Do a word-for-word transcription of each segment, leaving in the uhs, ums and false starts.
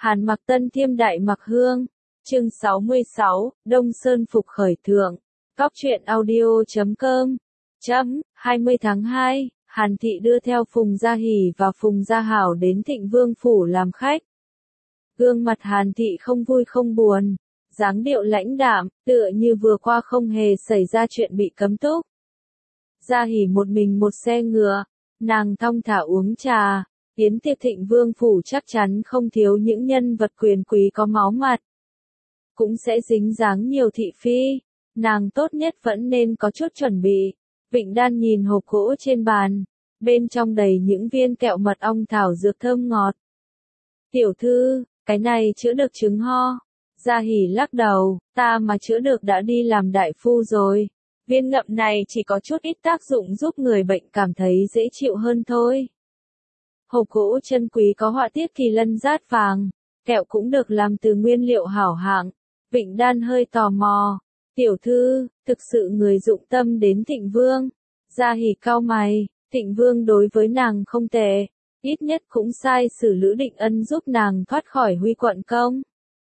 Hàn Mặc Tân Thiêm Đại Mặc Hương. Chương sáu mươi sáu, Đông Sơn Phục Khởi Thượng. Cóc truyện audio chấm com. Chấm, hai mươi tháng hai, Hàn Thị đưa theo Phùng Gia Hỷ và Phùng Gia Hảo đến Thịnh Vương Phủ làm khách. Gương mặt Hàn Thị không vui không buồn, dáng điệu lãnh đạm, tựa như vừa qua không hề xảy ra chuyện bị cấm túc. Gia Hỷ một mình một xe ngựa, nàng thong thả uống trà. Yến tiệc Thịnh Vương Phủ chắc chắn không thiếu những nhân vật quyền quý có máu mặt. Cũng sẽ dính dáng nhiều thị phi, nàng tốt nhất vẫn nên có chút chuẩn bị. Vịnh Đan nhìn hộp gỗ trên bàn, bên trong đầy những viên kẹo mật ong thảo dược thơm ngọt. Tiểu thư, cái này chữa được chứng ho. Gia Hỷ lắc đầu, ta mà chữa được đã đi làm đại phu rồi. Viên ngậm này chỉ có chút ít tác dụng giúp người bệnh cảm thấy dễ chịu hơn thôi. Hộp gỗ chân quý có họa tiết kỳ lân dát vàng, kẹo cũng được làm từ nguyên liệu hảo hạng. Vịnh Đan hơi tò mò. Tiểu thư, thực sự người dụng tâm đến Thịnh Vương. Gia Hỷ cau mày, Thịnh Vương đối với nàng không tệ, ít nhất cũng sai sử Lữ Định Ân giúp nàng thoát khỏi Huy Quận Công.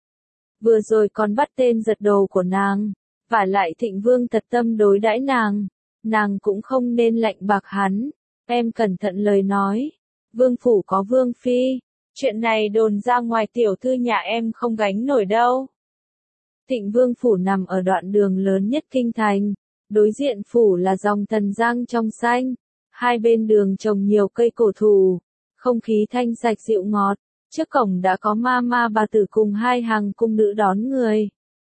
Vừa rồi còn bắt tên giật đồ của nàng, vả lại Thịnh Vương thật tâm đối đãi nàng, nàng cũng không nên lạnh bạc hắn. Em cẩn thận lời nói. Vương phủ có vương phi, chuyện này đồn ra ngoài tiểu thư nhà em không gánh nổi đâu. Thịnh Vương phủ nằm ở đoạn đường lớn nhất kinh thành, đối diện phủ là dòng Thần Giang trong xanh, hai bên đường trồng nhiều cây cổ thụ, không khí thanh sạch dịu ngọt, trước cổng đã có ma ma bà tử cùng hai hàng cung nữ đón người.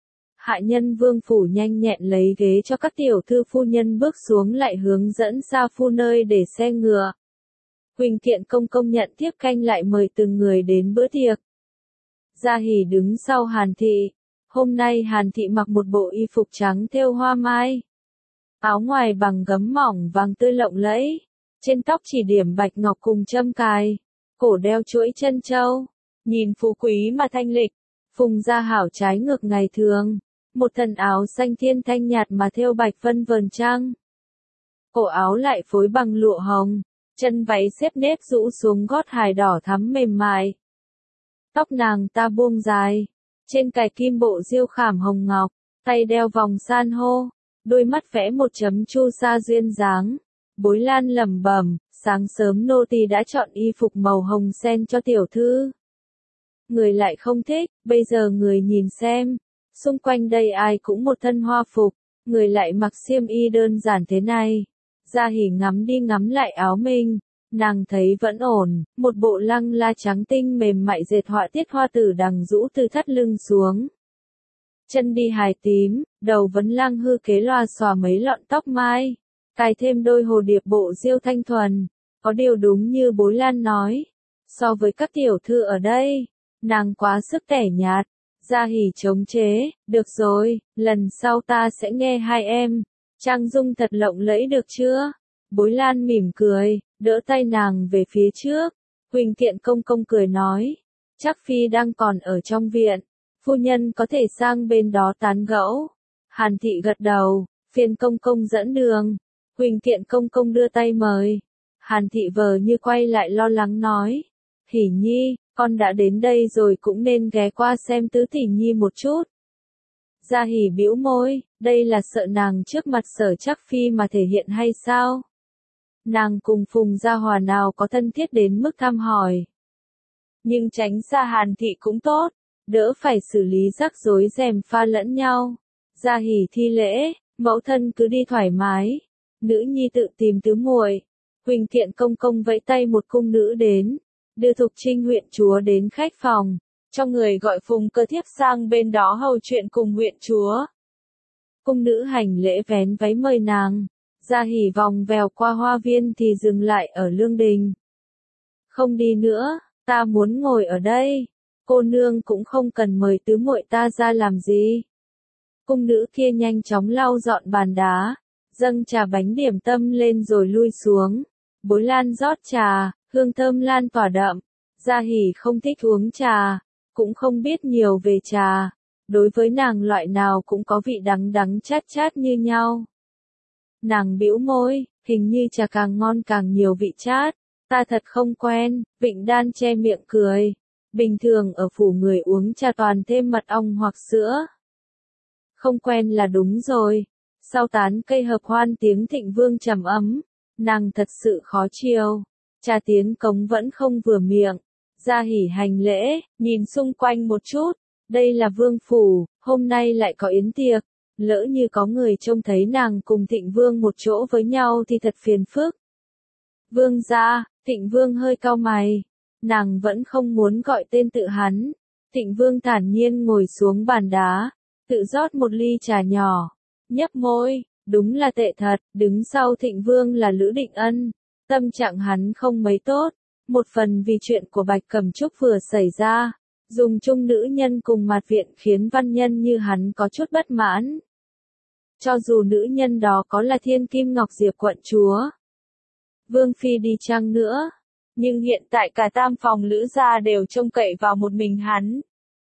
Hạ nhân Vương phủ nhanh nhẹn lấy ghế cho các tiểu thư phu nhân bước xuống lại hướng dẫn ra phu nơi để xe ngựa. Huỳnh Kiện công công nhận tiếp canh lại mời từng người đến bữa tiệc. Gia Hỷ đứng sau Hàn Thị. Hôm nay Hàn Thị mặc một bộ y phục trắng thêu hoa mai. Áo ngoài bằng gấm mỏng vàng tươi lộng lẫy. Trên tóc chỉ điểm bạch ngọc cùng châm cài. Cổ đeo chuỗi chân châu. Nhìn phú quý mà thanh lịch. Phùng Gia Hảo trái ngược ngày thường. Một thân áo xanh thiên thanh nhạt mà thêu bạch vân vờn trăng. Cổ áo lại phối bằng lụa hồng. Chân váy xếp nếp rũ xuống gót hài đỏ thắm mềm mại. Tóc nàng ta buông dài, trên cài kim bộ diêu khảm hồng ngọc, tay đeo vòng san hô, đôi mắt vẽ một chấm chu sa duyên dáng. Bối Lan lẩm bẩm, sáng sớm nô tỳ đã chọn y phục màu hồng sen cho tiểu thư. Người lại không thích, bây giờ người nhìn xem, xung quanh đây ai cũng một thân hoa phục, người lại mặc xiêm y đơn giản thế này. Gia Hỷ ngắm đi ngắm lại áo mình, nàng thấy vẫn ổn, một bộ lăng la trắng tinh mềm mại dệt họa tiết hoa tử đằng rũ từ thắt lưng xuống. Chân đi hài tím, đầu vấn lang hư kế loa xòa mấy lọn tóc mai, cài thêm đôi hồ điệp bộ diêu thanh thuần. Có điều đúng như Bối Lan nói, so với các tiểu thư ở đây, nàng quá sức tẻ nhạt. Gia Hỷ chống chế, được rồi, lần sau ta sẽ nghe hai em. Trang dung thật lộng lẫy được chưa? Bối Lan mỉm cười, đỡ tay nàng về phía trước. Huỳnh Kiện công công cười nói, chắc phi đang còn ở trong viện, phu nhân có thể sang bên đó tán gẫu. Hàn Thị gật đầu, phiền công công dẫn đường. Huỳnh Kiện công công đưa tay mời. Hàn Thị vờ như quay lại lo lắng nói, Hỷ nhi, con đã đến đây rồi cũng nên ghé qua xem tứ tỷ nhi một chút. Gia Hỷ bĩu môi, đây là sợ nàng trước mặt Sở Trác phi mà thể hiện hay sao? Nàng cùng Phùng Gia Hòa nào có thân thiết đến mức thăm hỏi. Nhưng tránh xa Hàn Thị cũng tốt, đỡ phải xử lý rắc rối rèm pha lẫn nhau. Gia Hỷ thi lễ, mẫu thân cứ đi thoải mái, nữ nhi tự tìm tứ muội. Huỳnh Kiện công công vẫy tay một cung nữ đến, đưa Thục Trinh huyện chúa đến khách phòng. Cho người gọi Phùng Cơ thiếp sang bên đó hầu chuyện cùng huyện chúa. Cung nữ hành lễ vén váy mời nàng. Gia Hỷ vòng vèo qua hoa viên thì dừng lại ở lương đình. Không đi nữa, ta muốn ngồi ở đây. Cô nương cũng không cần mời tứ muội ta ra làm gì. Cung nữ kia nhanh chóng lau dọn bàn đá, dâng trà bánh điểm tâm lên rồi lui xuống. Bối Lan rót trà, hương thơm lan tỏa đậm. Gia Hỷ không thích uống trà, cũng không biết nhiều về trà. Đối với nàng loại nào cũng có vị đắng đắng chát chát như nhau. Nàng bĩu môi, hình như trà càng ngon càng nhiều vị chát. Ta thật không quen. Vịnh Đan che miệng cười. Bình thường ở phủ người uống trà toàn thêm mật ong hoặc sữa. Không quen là đúng rồi. Sau tán cây hợp hoan tiếng Thịnh Vương trầm ấm, nàng thật sự khó chiều. Trà tiến cống vẫn không vừa miệng. Gia Hỉ hành lễ, nhìn xung quanh một chút. Đây là vương phủ, hôm nay lại có yến tiệc. Lỡ như có người trông thấy nàng cùng Thịnh Vương một chỗ với nhau thì thật phiền phức. Vương gia, Thịnh Vương hơi cau mày. Nàng vẫn không muốn gọi tên tự hắn. Thịnh Vương thản nhiên ngồi xuống bàn đá, tự rót một ly trà nhỏ, nhấp môi, đúng là tệ thật, đứng sau Thịnh Vương là Lữ Định Ân. Tâm trạng hắn không mấy tốt, một phần vì chuyện của Bạch Cẩm Trúc vừa xảy ra, dùng chung nữ nhân cùng mặt viện khiến văn nhân như hắn có chút bất mãn. Cho dù nữ nhân đó có là Thiên Kim Ngọc Diệp quận chúa, Vương Phi đi chăng nữa, nhưng hiện tại cả tam phòng Lữ gia đều trông cậy vào một mình hắn.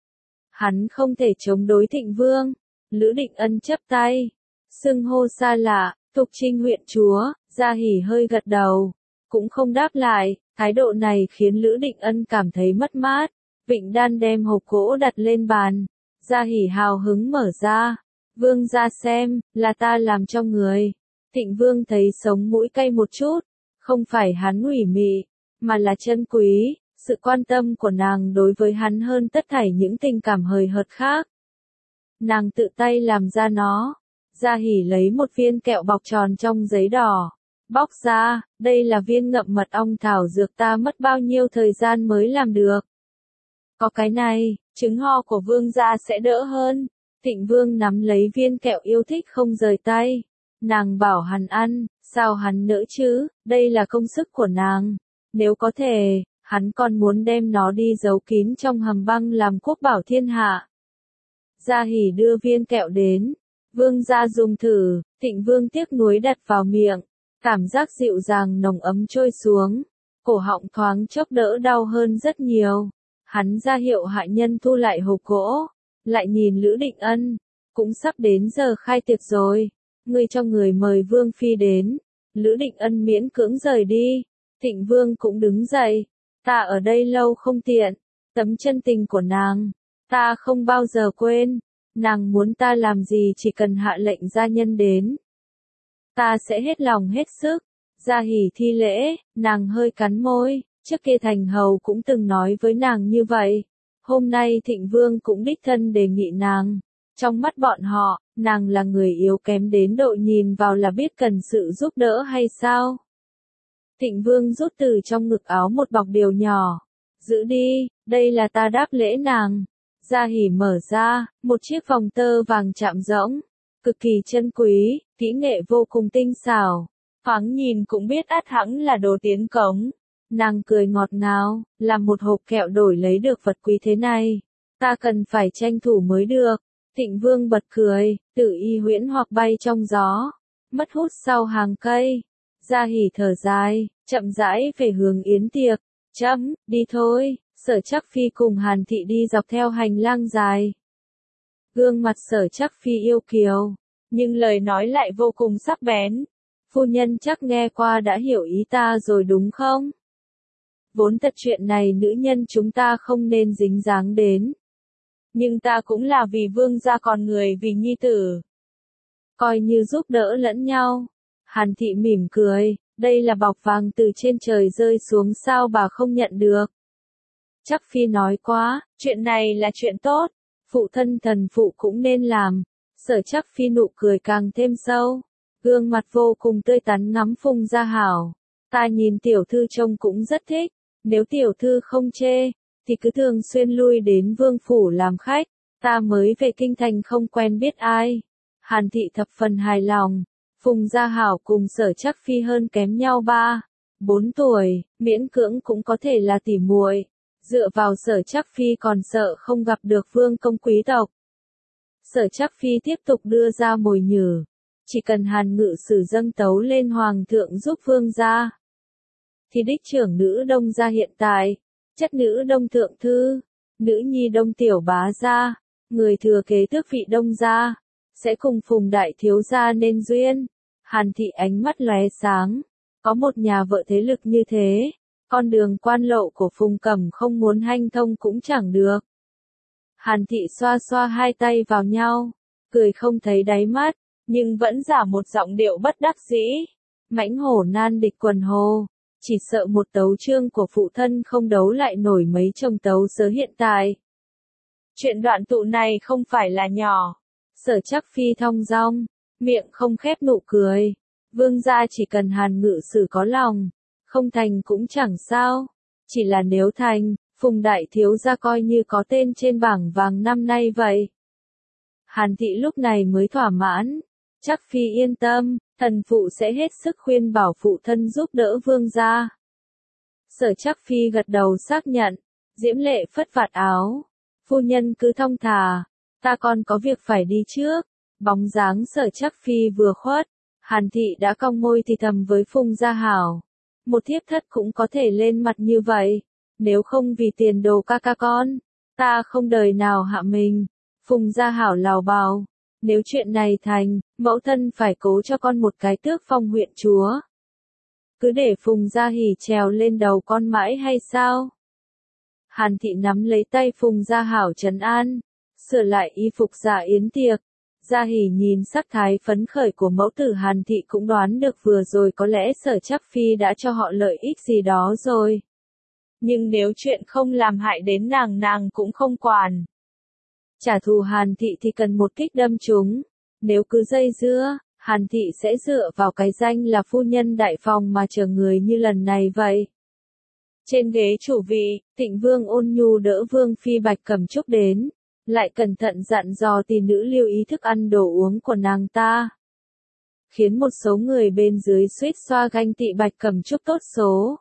Hắn không thể chống đối Thịnh Vương. Lữ Định Ân chắp tay, xưng hô xa lạ, Tục Trinh huyện chúa. Gia Hỉ hơi gật đầu, cũng không đáp lại. Thái độ này khiến Lữ Định Ân cảm thấy mất mát. Vịnh Đan đem hộp gỗ đặt lên bàn. Gia Hỉ hào hứng mở ra. Vương gia xem, là ta làm cho người. Thịnh Vương thấy sống mũi cay một chút. Không phải hắn ủy mị, mà là chân quý. Sự quan tâm của nàng đối với hắn hơn tất thảy những tình cảm hời hợt khác. Nàng tự tay làm ra nó. Gia Hỉ lấy một viên kẹo bọc tròn trong giấy đỏ. Bóc ra, đây là viên ngậm mật ong thảo dược ta mất bao nhiêu thời gian mới làm được. Có cái này, chứng ho của vương gia sẽ đỡ hơn. Thịnh Vương nắm lấy viên kẹo yêu thích không rời tay. Nàng bảo hắn ăn, sao hắn nỡ chứ, đây là công sức của nàng. Nếu có thể, hắn còn muốn đem nó đi giấu kín trong hầm băng làm quốc bảo thiên hạ. Gia Hỉ đưa viên kẹo đến. Vương gia dùng thử, Thịnh Vương tiếc nuối đặt vào miệng. Cảm giác dịu dàng nồng ấm trôi xuống. Cổ họng thoáng chốc đỡ đau hơn rất nhiều. Hắn ra hiệu hạ nhân thu lại hộp gỗ. Lại nhìn Lữ Định Ân. Cũng sắp đến giờ khai tiệc rồi. Ngươi cho người mời Vương Phi đến. Lữ Định Ân miễn cưỡng rời đi. Thịnh Vương cũng đứng dậy. Ta ở đây lâu không tiện. Tấm chân tình của nàng, ta không bao giờ quên. Nàng muốn ta làm gì chỉ cần hạ lệnh gia nhân đến. Ta sẽ hết lòng hết sức. Gia Hỉ thi lễ, nàng hơi cắn môi. Trước kia Thành Hầu cũng từng nói với nàng như vậy. Hôm nay Thịnh Vương cũng đích thân đề nghị nàng. Trong mắt bọn họ, nàng là người yếu kém đến độ nhìn vào là biết cần sự giúp đỡ hay sao? Thịnh Vương rút từ trong ngực áo một bọc điều nhỏ. Giữ đi, đây là ta đáp lễ nàng. Gia Hỉ mở ra, một chiếc vòng tơ vàng chạm rỗng. Cực kỳ chân quý, kỹ nghệ vô cùng tinh xảo. Thoáng nhìn cũng biết ắt hẳn là đồ tiến cống. Nàng cười ngọt ngào, làm một hộp kẹo đổi lấy được vật quý thế này. Ta cần phải tranh thủ mới được. Thịnh Vương bật cười, tự y huyễn hoặc bay trong gió. Mất hút sau hàng cây. Gia Hỉ thở dài, chậm rãi về hướng yến tiệc. Chấm, đi thôi. Sở Trắc Phi cùng Hàn Thị đi dọc theo hành lang dài. Gương mặt Sở Trắc Phi yêu kiều, nhưng lời nói lại vô cùng sắc bén. Phu nhân chắc nghe qua đã hiểu ý ta rồi đúng không? Vốn thật chuyện này nữ nhân chúng ta không nên dính dáng đến. Nhưng ta cũng là vì vương gia còn người vì nhi tử. Coi như giúp đỡ lẫn nhau. Hàn Thị mỉm cười, đây là bọc vàng từ trên trời rơi xuống sao bà không nhận được. Trắc Phi nói quá, chuyện này là chuyện tốt. Phụ thân thần phụ cũng nên làm. Sở Trắc Phi nụ cười càng thêm sâu. Gương mặt vô cùng tươi tắn ngắm Phùng Gia Hảo. Ta nhìn tiểu thư trông cũng rất thích. Nếu tiểu thư không chê, thì cứ thường xuyên lui đến vương phủ làm khách. Ta mới về kinh thành không quen biết ai. Hàn Thị thập phần hài lòng. Phùng Gia Hảo cùng Sở Trắc Phi hơn kém nhau ba, bốn tuổi, miễn cưỡng cũng có thể là tỉ muội. Dựa vào Sở Trắc Phi còn sợ không gặp được vương công quý tộc. Sở Trắc Phi tiếp tục đưa ra mồi nhử. Chỉ cần Hàn Ngự Sử dâng tấu lên Hoàng thượng giúp vương gia. Thì đích trưởng nữ Đông gia hiện tại, chất nữ Đông thượng thư, nữ nhi Đông tiểu bá gia, người thừa kế tước vị Đông gia, sẽ cùng Phùng đại thiếu gia nên duyên. Hàn Thị ánh mắt lóe sáng. Có một nhà vợ thế lực như thế. con đường quan lộ của Phùng Cẩm không muốn hanh thông cũng chẳng được. Hàn Thị xoa xoa hai tay vào nhau, cười không thấy đáy mắt, nhưng vẫn giả một giọng điệu bất đắc dĩ. Mãnh hổ nan địch quần hồ, chỉ sợ một tấu chương của phụ thân không đấu lại nổi mấy chồng tấu sớ hiện tại. Chuyện đoạn tụ này không phải là nhỏ. Sở Trác Phi thong dong, miệng không khép nụ cười. Vương gia chỉ cần Hàn ngự sử có lòng, không thành cũng chẳng sao. Chỉ là nếu thành, Phùng đại thiếu gia coi như có tên trên bảng vàng năm nay vậy. Hàn Thị lúc này mới thỏa mãn. Trác Phi yên tâm, thần phụ sẽ hết sức khuyên bảo phụ thân giúp đỡ vương gia. Sở Trác Phi gật đầu xác nhận. Diễm Lệ phất vạt áo. Phu nhân cứ thong thả, ta còn có việc phải đi trước. Bóng dáng Sở Trác Phi vừa khuất, Hàn Thị đã cong môi thì thầm với Phùng Gia Hảo. Một thiếp thất cũng có thể lên mặt như vậy, nếu không vì tiền đồ ca ca con, ta không đời nào hạ mình. Phùng Gia Hảo lào bào, nếu chuyện này thành, mẫu thân phải cố cho con một cái tước phong huyện chúa. Cứ để Phùng Gia Hỉ trèo lên đầu con mãi hay sao? Hàn Thị nắm lấy tay Phùng Gia Hảo trấn an, sửa lại y phục dạ yến tiệc. Gia Hỉ nhìn sắc thái phấn khởi của mẫu tử Hàn Thị cũng đoán được vừa rồi có lẽ Sở Trác Phi đã cho họ lợi ích gì đó rồi. Nhưng nếu chuyện không làm hại đến nàng nàng cũng không quản. Trả thù Hàn Thị thì cần một kích đâm trúng. Nếu cứ dây dưa, Hàn Thị sẽ dựa vào cái danh là phu nhân đại phòng mà chờ người như lần này vậy. Trên ghế chủ vị, Tịnh Vương ôn nhu đỡ Vương Phi Bạch Cẩm Trúc đến, lại cẩn thận dặn dò tỷ nữ lưu ý thức ăn đồ uống của nàng ta. Khiến một số người bên dưới suýt xoa ganh tị Bạch Cẩm Trúc tốt số.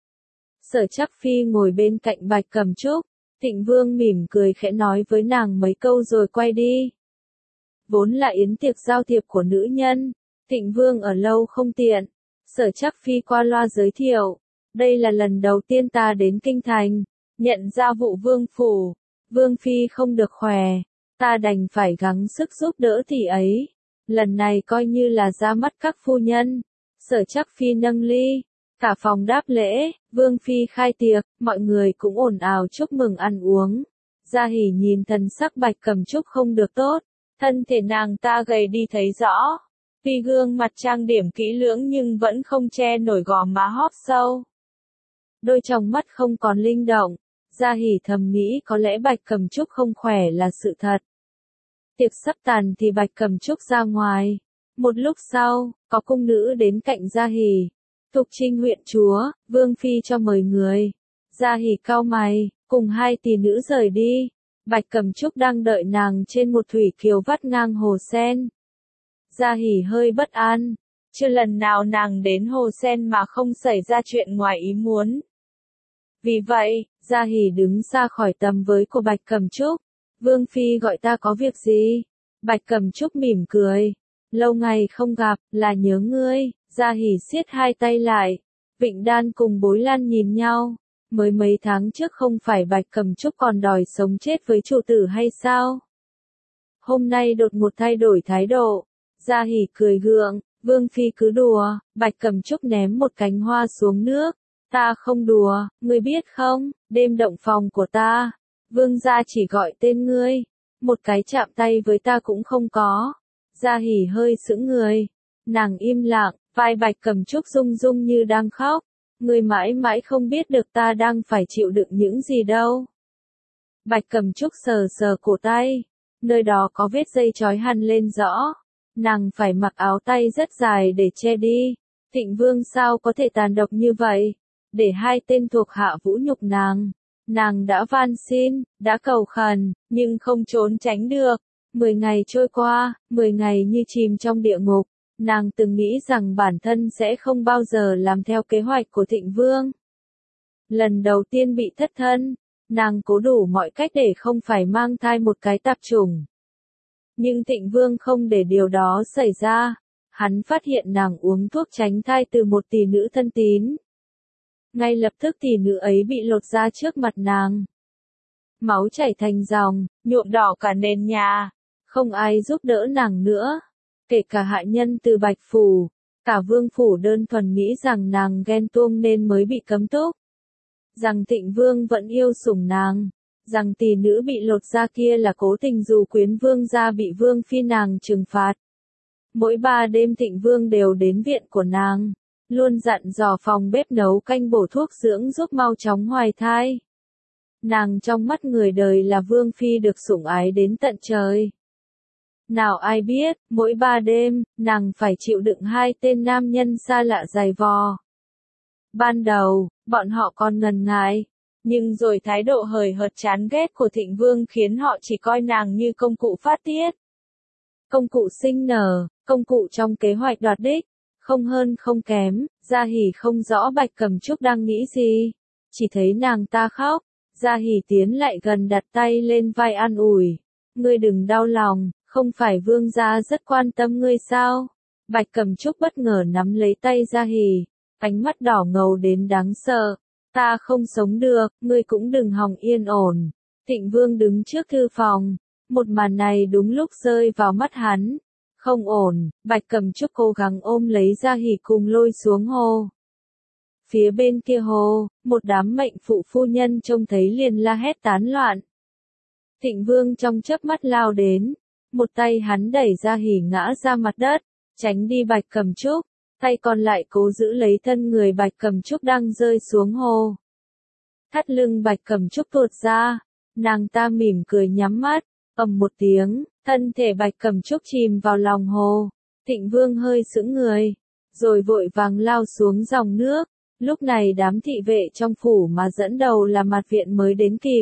Sở Trác Phi ngồi bên cạnh Bạch Cẩm Trúc, Tịnh Vương mỉm cười khẽ nói với nàng mấy câu rồi quay đi. Vốn là yến tiệc giao thiệp của nữ nhân, Tịnh Vương ở lâu không tiện. Sở Trác Phi qua loa giới thiệu, đây là lần đầu tiên ta đến kinh thành, nhận ra vụ vương phủ, Vương Phi không được khỏe, ta đành phải gắng sức giúp đỡ tỷ ấy. Lần này coi như là ra mắt các phu nhân. Sở Trác Phi nâng ly, cả phòng đáp lễ, Vương Phi khai tiệc, mọi người cũng ồn ào chúc mừng ăn uống. Gia Hỉ nhìn thần sắc Bạch Cẩm Trúc không được tốt, thân thể nàng ta gầy đi thấy rõ. Tuy gương mặt trang điểm kỹ lưỡng nhưng vẫn không che nổi gò má hóp sâu. Đôi tròng mắt không còn linh động, Gia Hỉ thầm nghĩ có lẽ Bạch Cẩm Trúc không khỏe là sự thật. Tiệc sắp tàn thì Bạch Cẩm Trúc ra ngoài. Một lúc sau, có cung nữ đến cạnh Gia Hỉ. Thục Trinh huyện chúa, Vương Phi cho mời người. Gia Hỉ cau mày, cùng hai tỷ nữ rời đi. Bạch Cẩm Trúc đang đợi nàng trên một thủy kiều vắt ngang hồ sen. Gia Hỉ hơi bất an. Chưa lần nào nàng đến hồ sen mà không xảy ra chuyện ngoài ý muốn. Vì vậy, Gia Hỉ đứng ra khỏi tầm với của Bạch Cẩm Trúc. Vương Phi gọi ta có việc gì? Bạch Cẩm Trúc mỉm cười. Lâu ngày không gặp, là nhớ ngươi. Gia Hỉ siết hai tay lại. Vịnh Đan cùng Bối Lan nhìn nhau. Mới mấy tháng trước không phải Bạch Cẩm Trúc còn đòi sống chết với chủ tử hay sao? Hôm nay đột ngột thay đổi thái độ. Gia Hỉ cười gượng. Vương Phi cứ đùa. Bạch Cẩm Trúc ném một cánh hoa xuống nước. Ta không đùa, ngươi biết không, đêm động phòng của ta, vương gia chỉ gọi tên ngươi, một cái chạm tay với ta cũng không có. Gia Hỉ hơi sững người, nàng im lặng, vai Bạch Cẩm Trúc rung rung như đang khóc, ngươi mãi mãi không biết được ta đang phải chịu đựng những gì đâu. Bạch Cẩm Trúc sờ sờ cổ tay, nơi đó có vết dây trói hằn lên rõ, nàng phải mặc áo tay rất dài để che đi. Tịnh Vương sao có thể tàn độc như vậy? Để hai tên thuộc hạ vũ nhục nàng. Nàng đã van xin, đã cầu khẩn, nhưng không trốn tránh được. Mười ngày trôi qua, mười ngày như chìm trong địa ngục. Nàng từng nghĩ rằng bản thân sẽ không bao giờ làm theo kế hoạch của Thịnh Vương. Lần đầu tiên bị thất thân, nàng cố đủ mọi cách để không phải mang thai một cái tạp chủng. Nhưng Thịnh Vương không để điều đó xảy ra. Hắn phát hiện nàng uống thuốc tránh thai từ một tỷ nữ thân tín. Ngay lập tức tỷ nữ ấy bị lột ra trước mặt nàng. Máu chảy thành dòng, nhuộm đỏ cả nền nhà. Không ai giúp đỡ nàng nữa. Kể cả hạ nhân từ Bạch Phủ. Cả Vương Phủ đơn thuần nghĩ rằng nàng ghen tuông nên mới bị cấm túc. rằng Thịnh Vương vẫn yêu sủng nàng, rằng tỷ nữ bị lột da kia là cố tình dù quyến vương gia bị vương phi nàng trừng phạt. Mỗi ba đêm Thịnh Vương đều đến viện của nàng, luôn dặn dò phòng bếp nấu canh bổ thuốc dưỡng giúp mau chóng hoài thai. Nàng trong mắt người đời là vương phi được sủng ái đến tận trời. Nào ai biết, mỗi ba đêm, nàng phải chịu đựng hai tên nam nhân xa lạ giày vò. Ban đầu, bọn họ còn ngần ngại, nhưng rồi thái độ hời hợt chán ghét của Thịnh Vương khiến họ chỉ coi nàng như công cụ phát tiết. Công cụ sinh nở, công cụ trong kế hoạch đoạt đích, không hơn không kém. Gia Hỉ không rõ Bạch Cẩm Trúc đang nghĩ gì, chỉ thấy nàng ta khóc. Gia Hỉ tiến lại gần đặt tay lên vai an ủi. Ngươi đừng đau lòng, không phải vương gia rất quan tâm ngươi sao? Bạch Cẩm Trúc bất ngờ nắm lấy tay Gia Hỉ, ánh mắt đỏ ngầu đến đáng sợ. Ta không sống được, ngươi cũng đừng hòng yên ổn. Thịnh Vương đứng trước thư phòng, một màn này đúng lúc rơi vào mắt hắn. Không ổn, Bạch Cẩm Trúc cố gắng ôm lấy Gia Hỉ cùng lôi xuống hồ. Phía bên kia hồ, một đám mệnh phụ phu nhân trông thấy liền la hét tán loạn. Thịnh Vương trong chớp mắt lao đến, một tay hắn đẩy Gia Hỉ ngã ra mặt đất, tránh đi Bạch Cẩm Trúc, tay còn lại cố giữ lấy thân người Bạch Cẩm Trúc đang rơi xuống hồ. Thắt lưng Bạch Cẩm Trúc tuột ra, nàng ta mỉm cười nhắm mắt, ầm một tiếng, thân thể Bạch Cẩm Trúc chìm vào lòng hồ. Thịnh Vương hơi sững người, rồi vội vàng lao xuống dòng nước. Lúc này đám thị vệ trong phủ mà dẫn đầu là Mạt Viện mới đến kịp.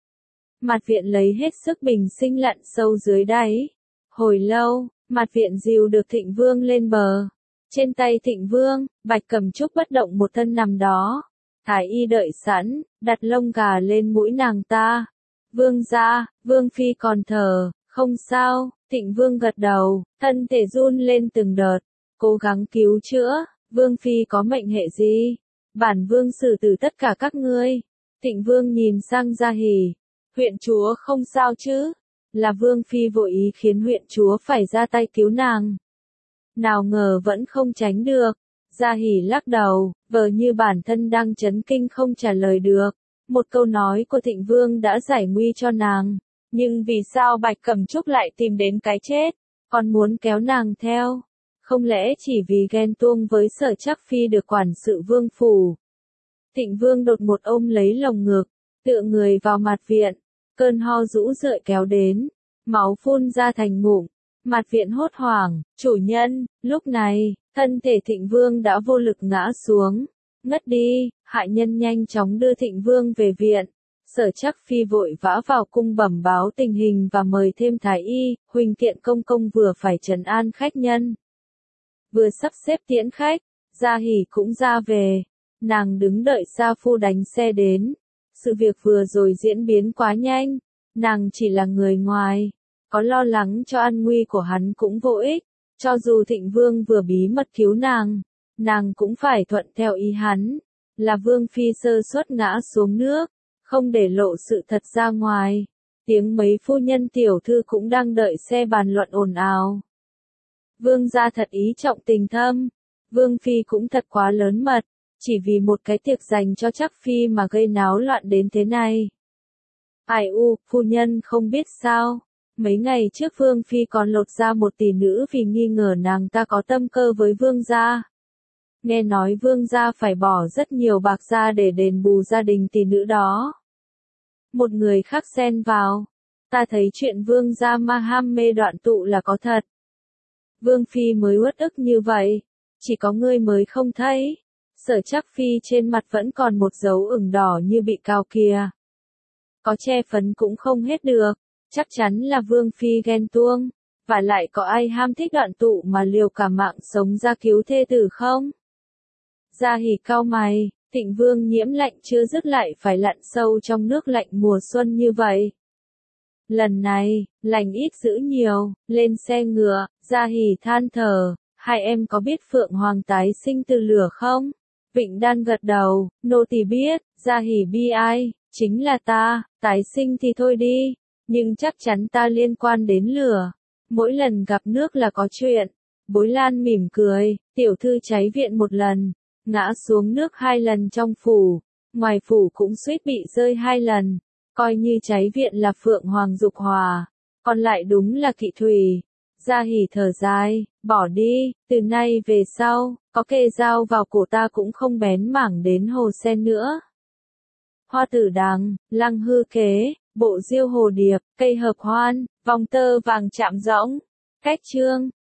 Mạt Viện lấy hết sức bình sinh lặn sâu dưới đáy. Hồi lâu, Mạt Viện dìu được Thịnh Vương lên bờ. Trên tay Thịnh Vương, Bạch Cẩm Trúc bất động một thân nằm đó. Thái y đợi sẵn, đặt lông gà lên mũi nàng ta. Vương gia, Vương phi còn thở, không sao. Thịnh Vương gật đầu, thân thể run lên từng đợt, cố gắng cứu chữa. Vương phi có mệnh hệ gì? Bản vương xử tử tất cả các ngươi. Thịnh Vương nhìn sang Gia Hỉ. Huyện chúa không sao chứ? Là vương phi vội ý khiến huyện chúa phải ra tay cứu nàng. Nào ngờ vẫn không tránh được. Gia Hỉ lắc đầu, vờ như bản thân đang chấn kinh không trả lời được. Một câu nói của Thịnh Vương đã giải nguy cho nàng. Nhưng vì sao Bạch Cẩm Trúc lại tìm đến cái chết, còn muốn kéo nàng theo? Không lẽ chỉ vì ghen tuông với Sở Trác Phi được quản sự vương phủ? Thịnh Vương đột ngột ôm lấy lồng ngực, tựa người vào Mạt Viện, cơn ho rũ rượi kéo đến, máu phun ra thành ngụm. Mạt Viện hốt hoảng, chủ nhân. Lúc này, thân thể Thịnh Vương đã vô lực ngã xuống, ngất đi. Hạ nhân nhanh chóng đưa Thịnh Vương về viện. Sở Trác Phi vội vã vào cung bẩm báo tình hình và mời thêm thái y. Huỳnh Tiện công công vừa phải trấn an khách nhân, vừa sắp xếp tiễn khách. Gia Hỉ cũng ra về, nàng đứng đợi sa phu đánh xe đến. Sự việc vừa rồi diễn biến quá nhanh, nàng chỉ là người ngoài, có lo lắng cho an nguy của hắn cũng vô ích. Cho dù Thịnh Vương vừa bí mật cứu nàng, nàng cũng phải thuận theo ý hắn. Là vương phi sơ suất ngã xuống nước, không để lộ sự thật ra ngoài. Tiếng mấy phu nhân tiểu thư cũng đang đợi xe bàn luận ồn ào. Vương gia thật ý trọng tình thâm, vương phi cũng thật quá lớn mật, chỉ vì một cái tiệc dành cho Trác Phi mà gây náo loạn đến thế này. Ai u, phu nhân không biết sao, mấy ngày trước vương phi còn lột ra một tỷ nữ vì nghi ngờ nàng ta có tâm cơ với vương gia. Nghe nói vương gia phải bỏ rất nhiều bạc ra để đền bù gia đình tỷ nữ đó. Một người khác xen vào, ta thấy chuyện vương gia ma ham mê đoạn tụ là có thật. Vương phi mới uất ức như vậy, chỉ có ngươi mới không thấy. Sở Trác Phi trên mặt vẫn còn một dấu ửng đỏ như bị cào kìa. Có che phấn cũng không hết được, chắc chắn là vương phi ghen tuông. Và lại có ai ham thích đoạn tụ mà liều cả mạng sống ra cứu thê tử không? Gia Hỉ cau mày, Thịnh Vương nhiễm lạnh chưa dứt lại phải lặn sâu trong nước lạnh mùa xuân như vậy. Lần này, lành ít dữ nhiều. Lên xe ngựa, Gia Hỉ than thở, hai em có biết Phượng Hoàng tái sinh từ lửa không? Vịnh Đan gật đầu, nô tỳ biết. Gia Hỉ bi ai, chính là ta, tái sinh thì thôi đi, nhưng chắc chắn ta liên quan đến lửa. Mỗi lần gặp nước là có chuyện. Bối Lan mỉm cười, tiểu thư cháy viện một lần, ngã xuống nước hai lần trong phủ, ngoài phủ cũng suýt bị rơi hai lần, coi như cháy viện là Phượng Hoàng Dục Hòa, còn lại đúng là Kỵ Thủy. Gia Hỉ thở dài, bỏ đi, từ nay về sau, có kê dao vào cổ ta cũng không bén mảng đến hồ sen nữa. Hoa tử đằng, lăng hư kế, bộ diêu hồ điệp, cây hợp hoan, vòng tơ vàng chạm rỗng. Cách chương